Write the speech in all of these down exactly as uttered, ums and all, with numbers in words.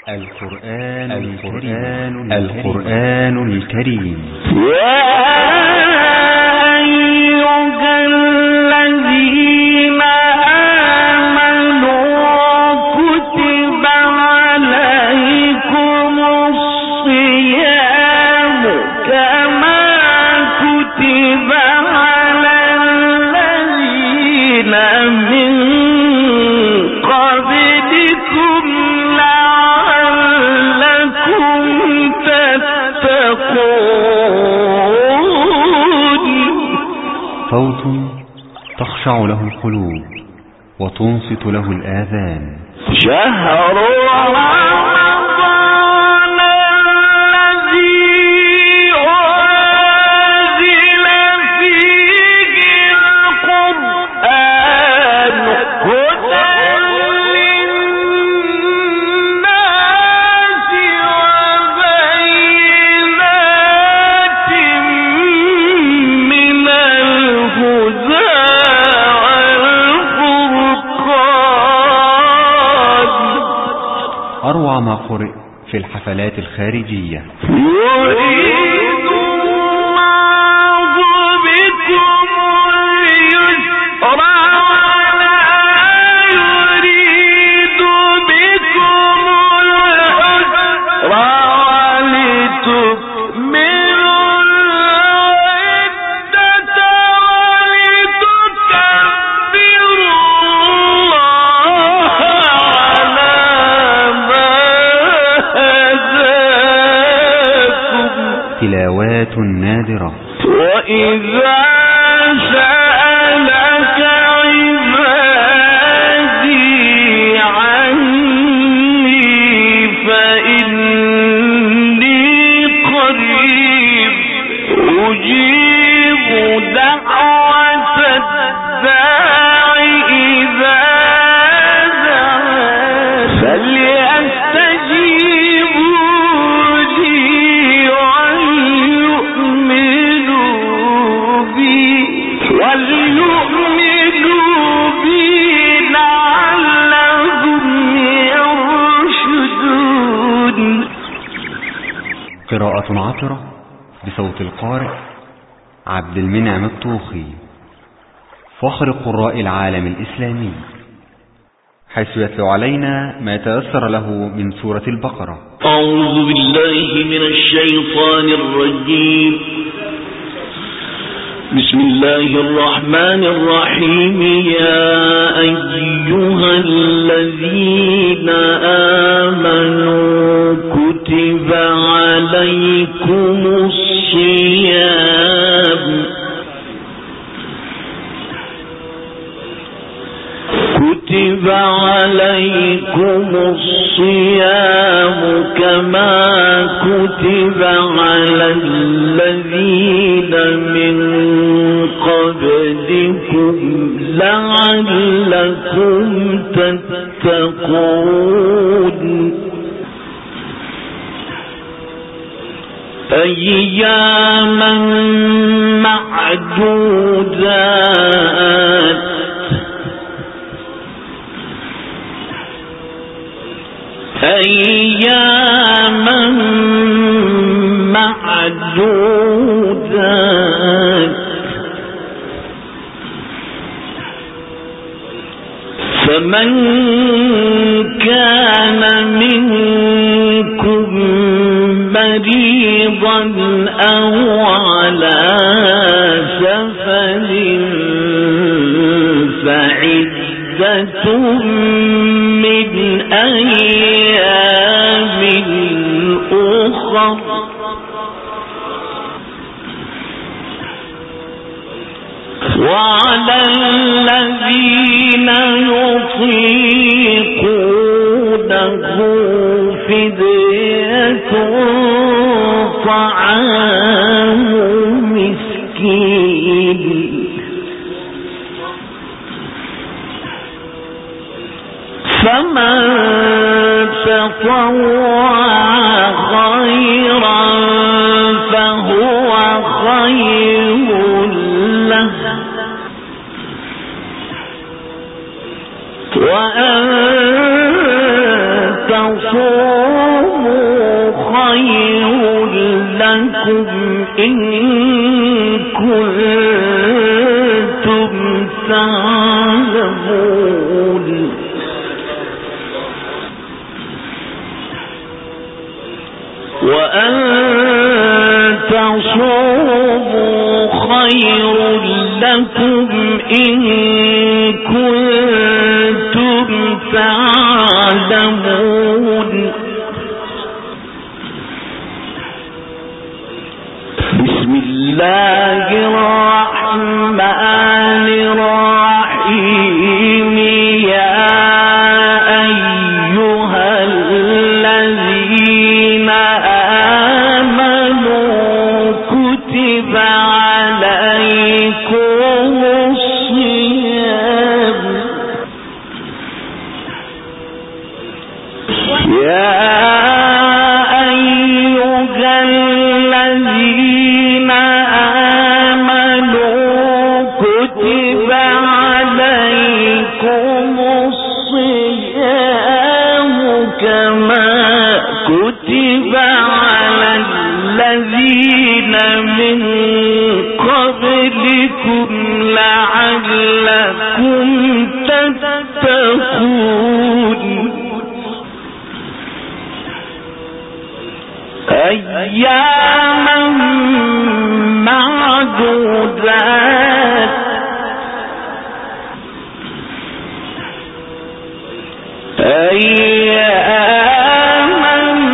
القرآن القرآن القرآن الكريم. يا أيها الذين آمنوا كتب عليكم الصيام كما كتب على الذين من قبلكم لعلكم تتقون. صوت تخشع له القلوب وتنصت له الآذان. شهر رمضان الذي أنزل فيه القرآن هدى للناس وبينات من الهدى أروع ما قرئ في الحفلات الخارجية. يريد الله بكم اليسر ولا يريد بكم العسر ولتكملوا العدة ولتكبروا الله على تلاوات نادرة. وإذا سألك عبادي عني فإني قريب أجيب دعوة الداع إذا دعان فليستجيبوا لي وليؤمنوا بي لعلهم يرشدون. قراءة عطرة بصوت القارئ عبد المنعم الطوخي، فخر قراء العالم الإسلامي، حيث يتلو علينا ما تيسر له من سورة البقرة. أعوذ بالله من الشيطان الرجيم. بسم الله الرحمن الرحيم. يا أيها الذين آمنوا كتب عليكم الصيام كتب عليكم الصيام كما كتب على الذين من قبلكم لعلكم تتقون. أياما معدودات أياما معدودات فمن كان منكم مريضا أو على سفر فعدة من أيام أخر وعلى الذين يطيقونه فدية طعام مسكين فمن تطوع خيرا فهو خير له وأن تصوموا لكم إن كنتم تعلمون وأن تصوموا خير لكم إن كنتم تعلمون بسم الله الرحمن الرحيم يا أيها الذين آمنوا كتب عليكم الصيام يا أيها الذين آمنوا كتب عليكم الصيام كما كتب على الذين من قبلكم لعلكم تتقون أياما معدودات أياما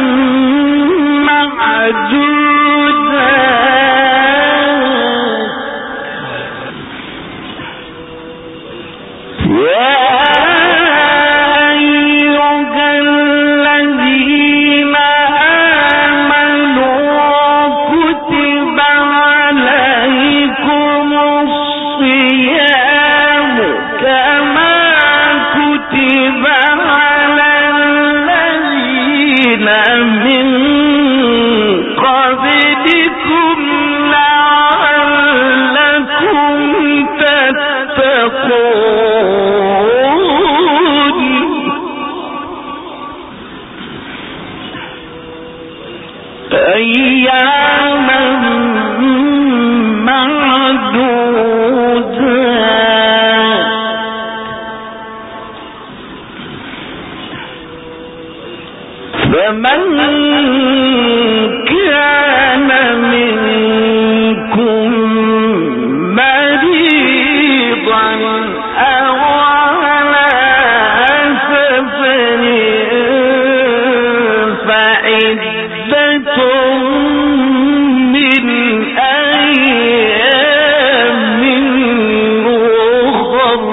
معدودات يا أياما معدودات فمن كان منكم مريضا أو على سفر فعدة من أيام أخر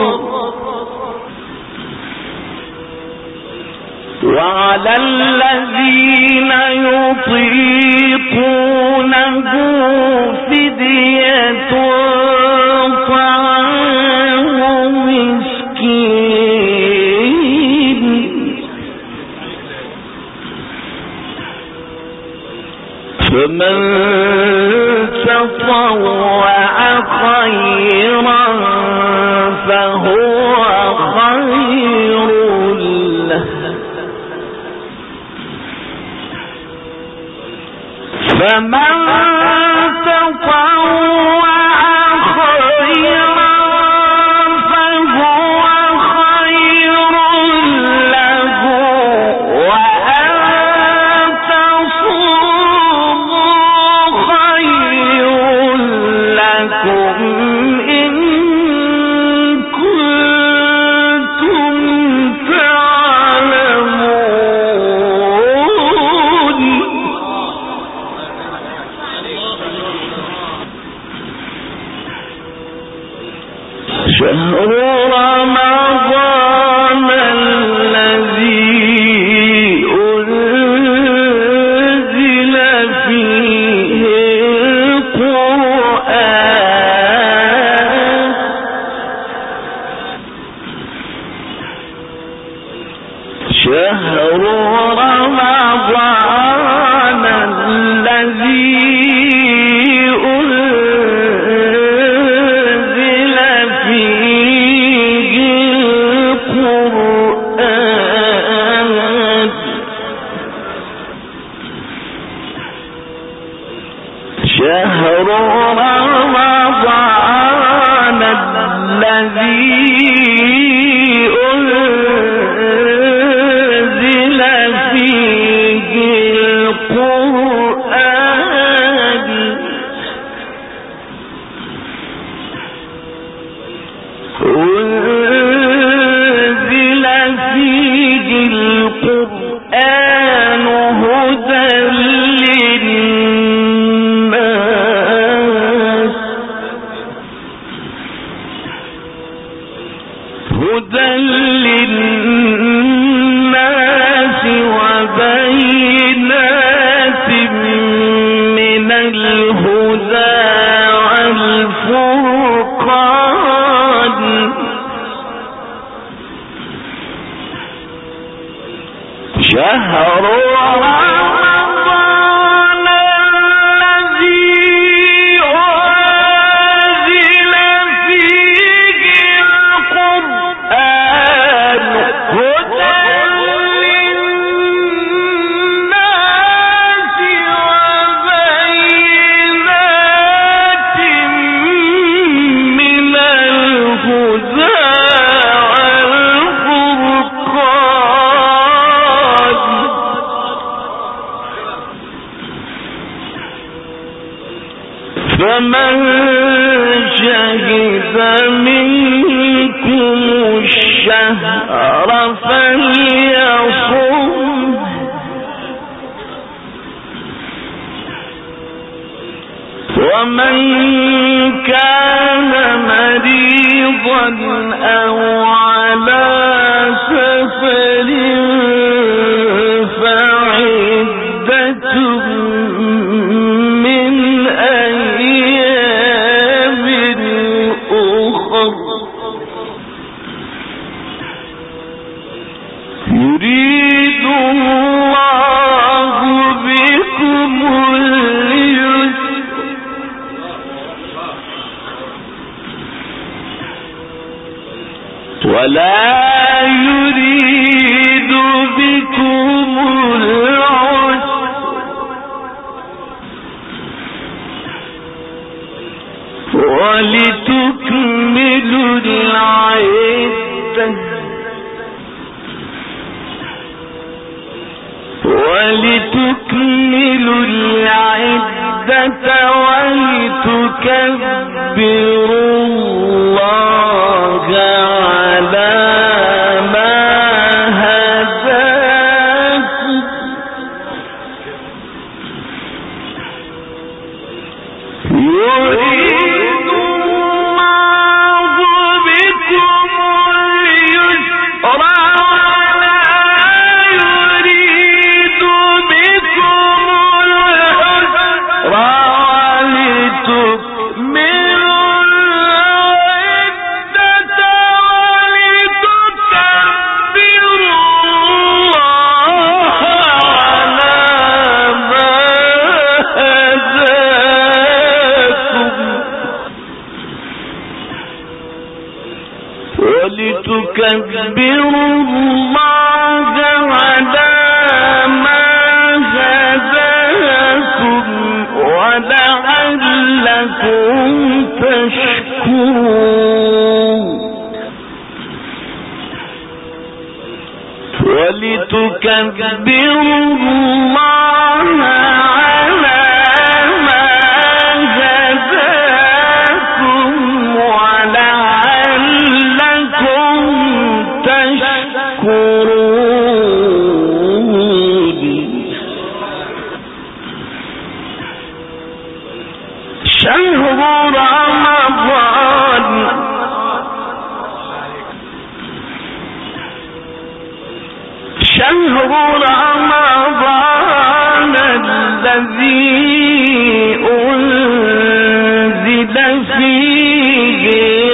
وعلى الذين يطيقونه فدية طعام مسكين فمن تطوع خيرا فهو خير له فمن تطوع خيرا فهو خير له وأن تصوموا خير لكم إن كنتم تعلمون شهر رمضان الذي أنزل فيه القرآن شهر رمضان الذي للناس وبينات من الهدى والفرقان شهر رمضان الذي أنزل فيه القرآن هدى للناس وبينات من الهدى فمن شهد منكم الشهر فليصم ومن كان مريضا أو على سفر فعدة من أيام أخر يريد الله بكم اليسر ولا يريد بكم العسر ولتكملوا العدة ولتكملوا العدة ولتكبروا الله على ما هداكم يريد الله بكم اليسر ولا يريد بكم العسر ولتكملوا العدة ولتكبروا الله على ما هداكم ولتكبروا الله على ما هداكم ولعلكم تشكرون ولتكبروا الله على ما هداكم ولعلكم تشكرون شهر رمضان شهر رمضان الذي أنزل فيه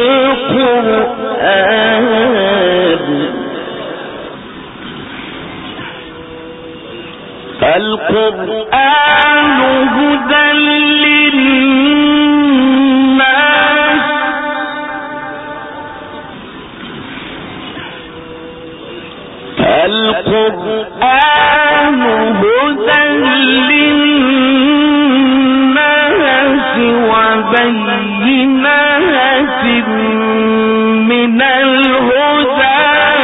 القرآن القرآن هدى للناس القرآن هدى للناس وبينات من الهدى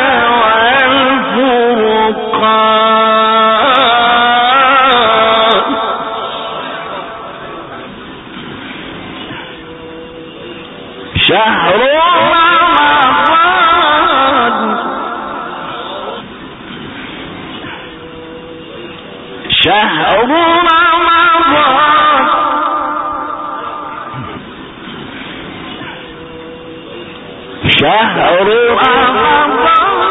والفرقان شهر رمضان شهر رمضان شهر رمضان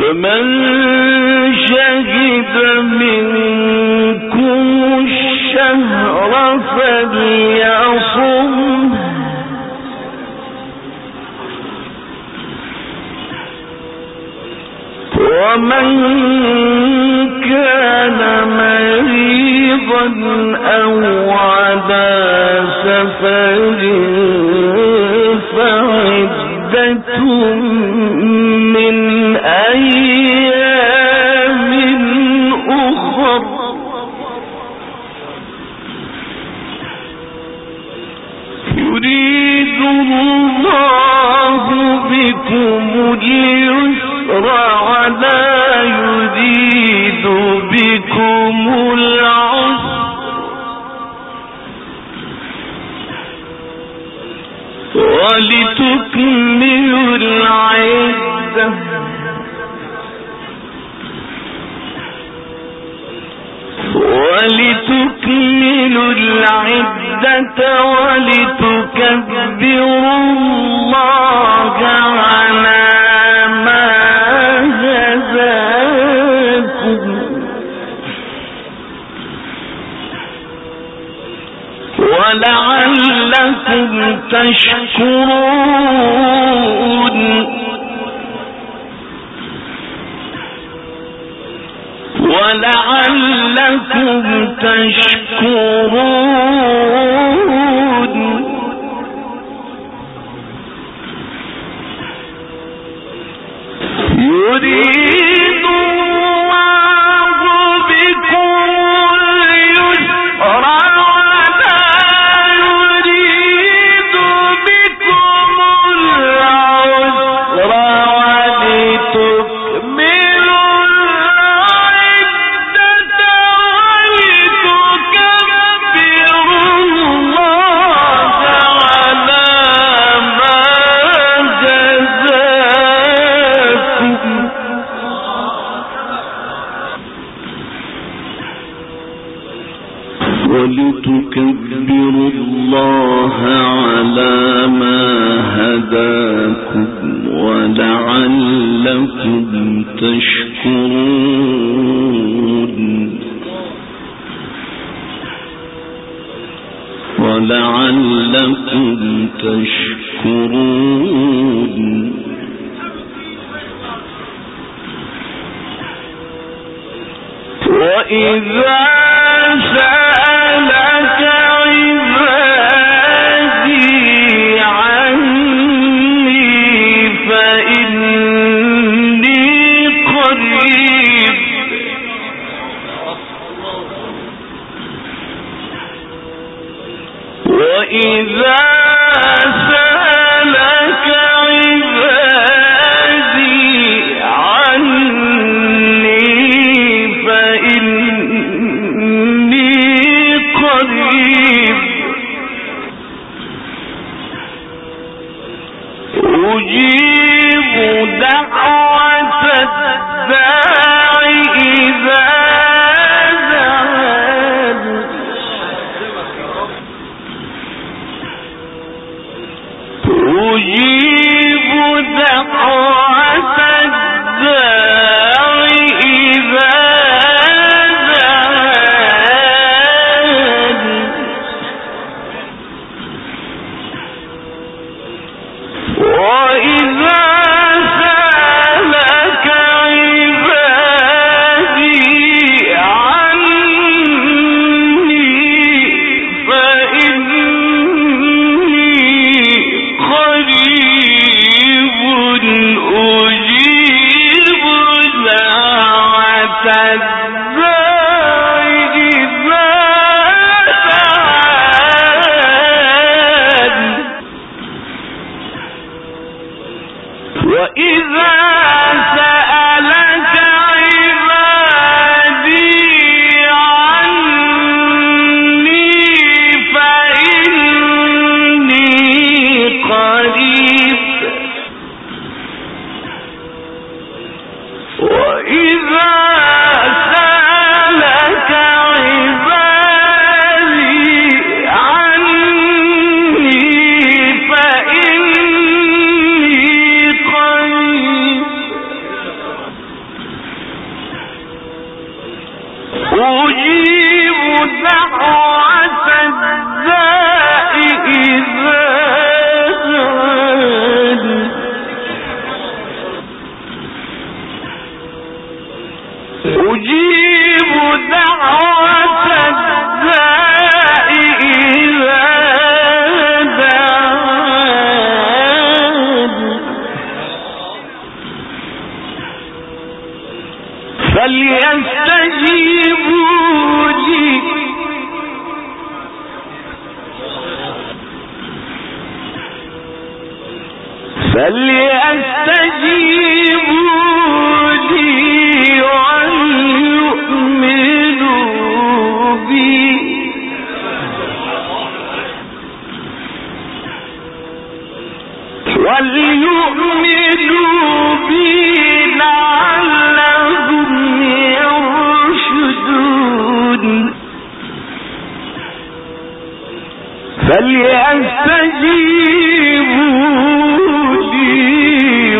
فمن شهد منكم الشهر فليصم ومن كان مريضا أو على سفر فعدة من أيام أخر يريد الله بكم اليسر ولا يريد بكم العسر ولتكملوا العدة ولتكملوا العدة ولتكبروا الله على ما هداكم ولعلكم تشكرون ولعلكم تشكرون يريد الله بكم اليسر ولا يريد بكم العسر ولتكملوا ولتكبروا الله على ما هداكم ولعلكم تشكرون ولعلكم تشكرون وإذا سألك عبادي عني فإني قريب وإذا سألك عبادي عني فإني قريب أجيب دعوة الداع إذا دعان أجيب دعوة الداع إذا دعان وإذا سألك عبادي عني فإني قريب أجيب دعوة الداع إذا دعان وإذا سألك عبادي عني فإني قريب وإذا سألك عبادي عني فإني قريب فليستجيبوا لي فليستجيبوا لي وليؤمنوا بي وليؤمنوا بي لعلهم يرشدون فليستجيبوا لي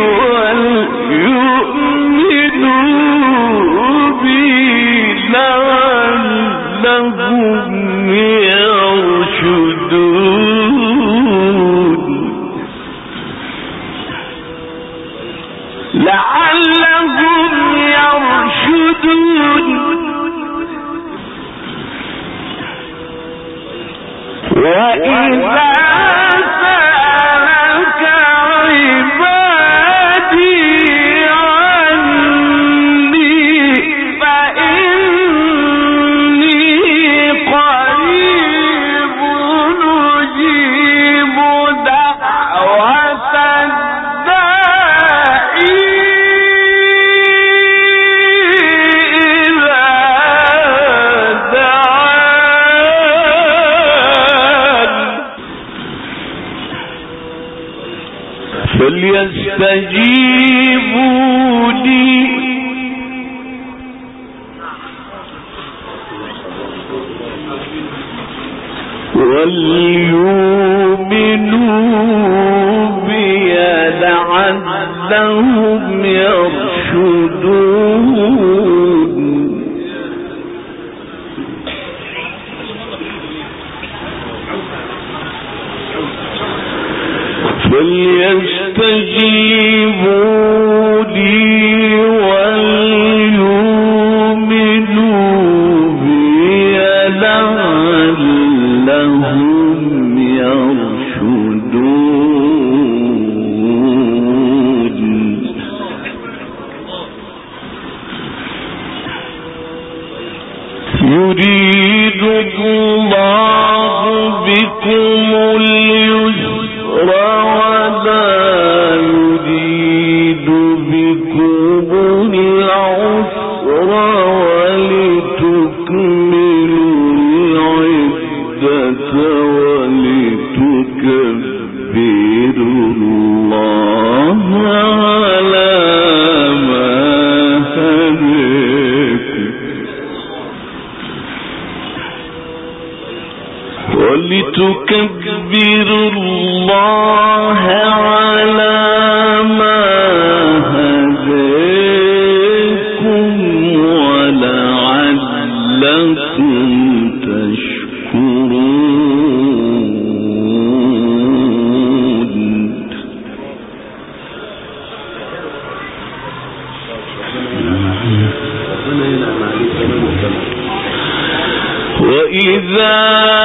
وليؤمنوا بي لعلهم يرشدون لعلهم يرشدون وإذا سألك عبادي عني فإني قريب أجيب دعوة الداعي إذا دعان فليستجيبوا لي وليؤمنوا بي لعلهم يرشدون فليستجيبوا لي وليؤمنوا بي لعلهم يرشدون يريد الله بكم اليسر ولا يريد بكم العسر ولتكملوا العدة ولتكبروا الله على ما هداكم ولتكبروا الله على ما هداكم ولعلكم تشكرون وإذا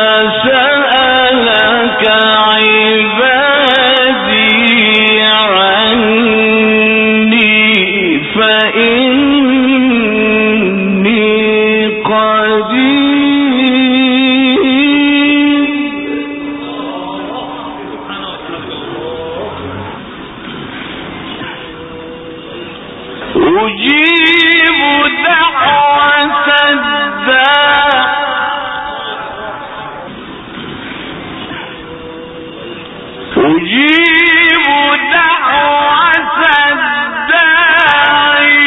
سألك عبادي عني فإني قريب أجيب دعوة الداع أجيب دعوة الداعي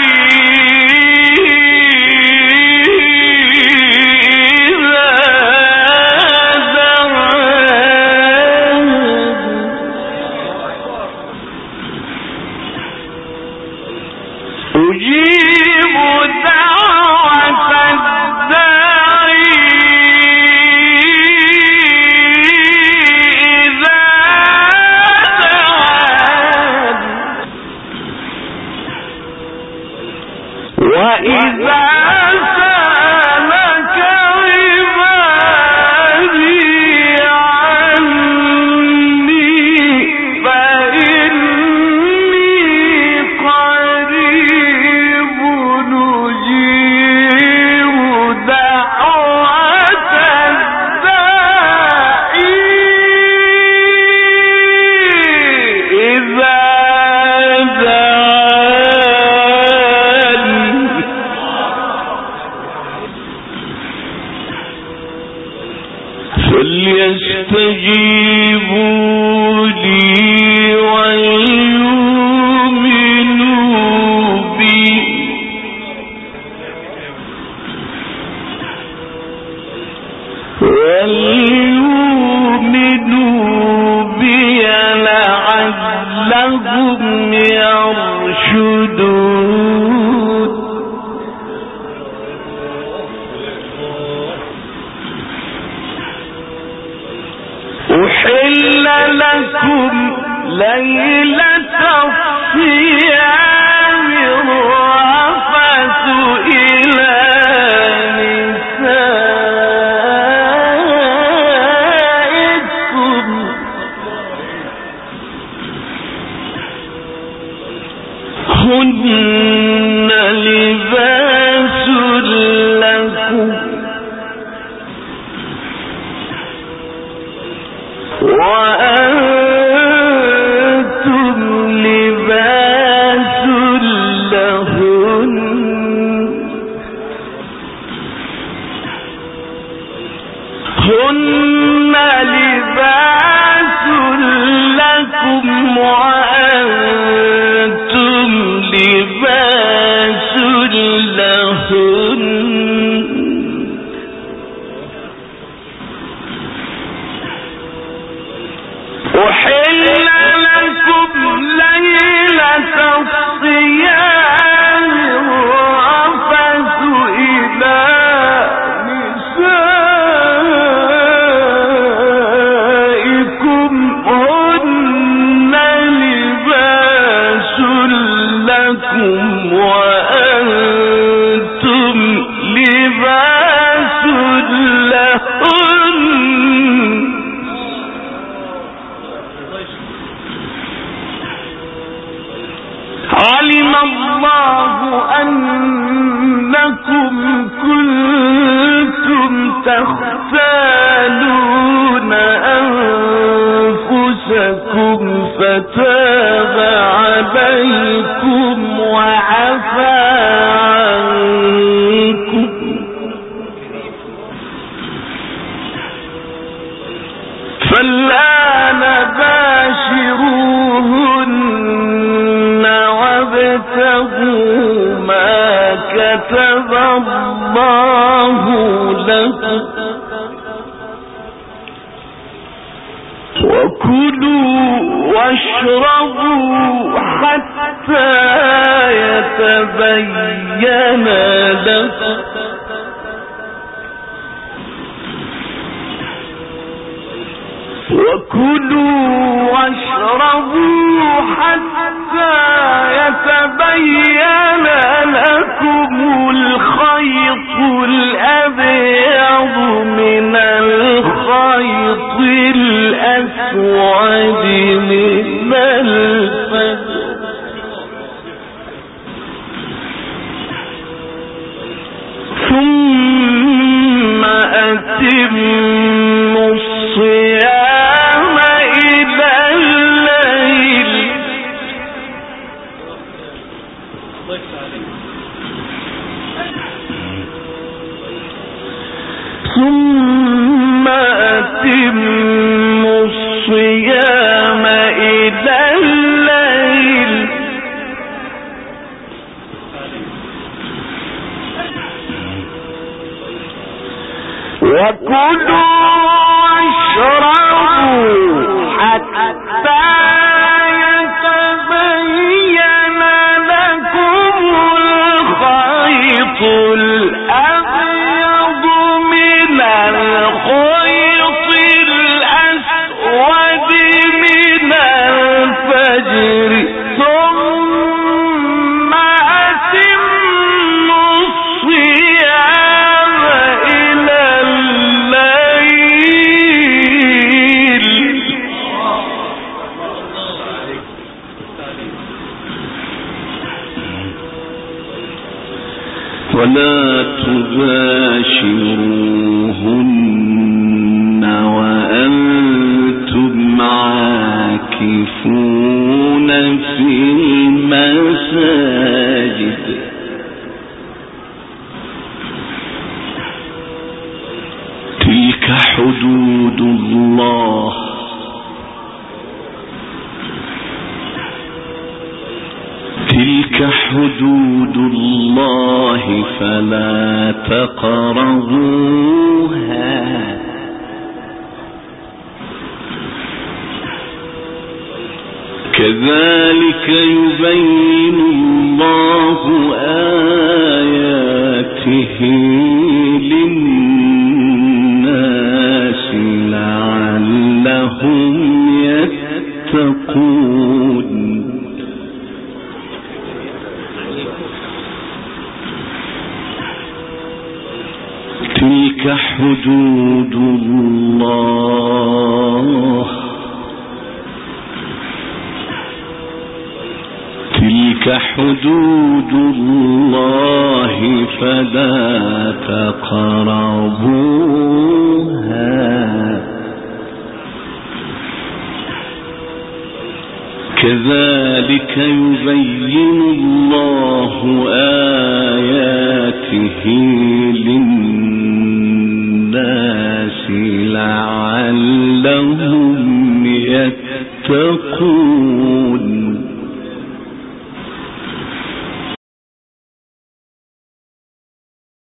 إذا دعان أجيب دعوة الداعي وإذا سألك عبادي عني فإني قريب أجيب هن لباس لكم وأنتم لباس لهن هن لباس لكم وأنتم لباس لهن أحل لكم ليلة الصيام الرفث إلى نسائكم هن لباس لكم وأنتم لباس لهن علم الله أنكم كنتم تختانون أنفسكم فتاب عليكم وعفى عنكم فالآن باشروهن وابتغوا ما كتب الله لكم وكلوا واشربوا حتى يتبين لكم وكلوا واشربوا حتى يتبين لكم الخيط الأبيض من الخيط الأسود من الفجر ثم أتموا الصيام إلى الليل ثم أتموا الصيام إلى الليل وكلوا واشربوا حتى يتبين لكم الخيط الأبيض من الخيط الأسود من الفجر ثم أتموا الصيام إلى الليل ولا تباشروهن وأنتم عاكفون في المساجد تلك حدود الله تلك حدود الله فلا تقربوها كذلك يبين الله آياته للناس لعلهم يتقون تلك حدود الله تلك تلك حدود الله فلا تقربوها كذلك يبين الله آياته للناس لعلهم يتقون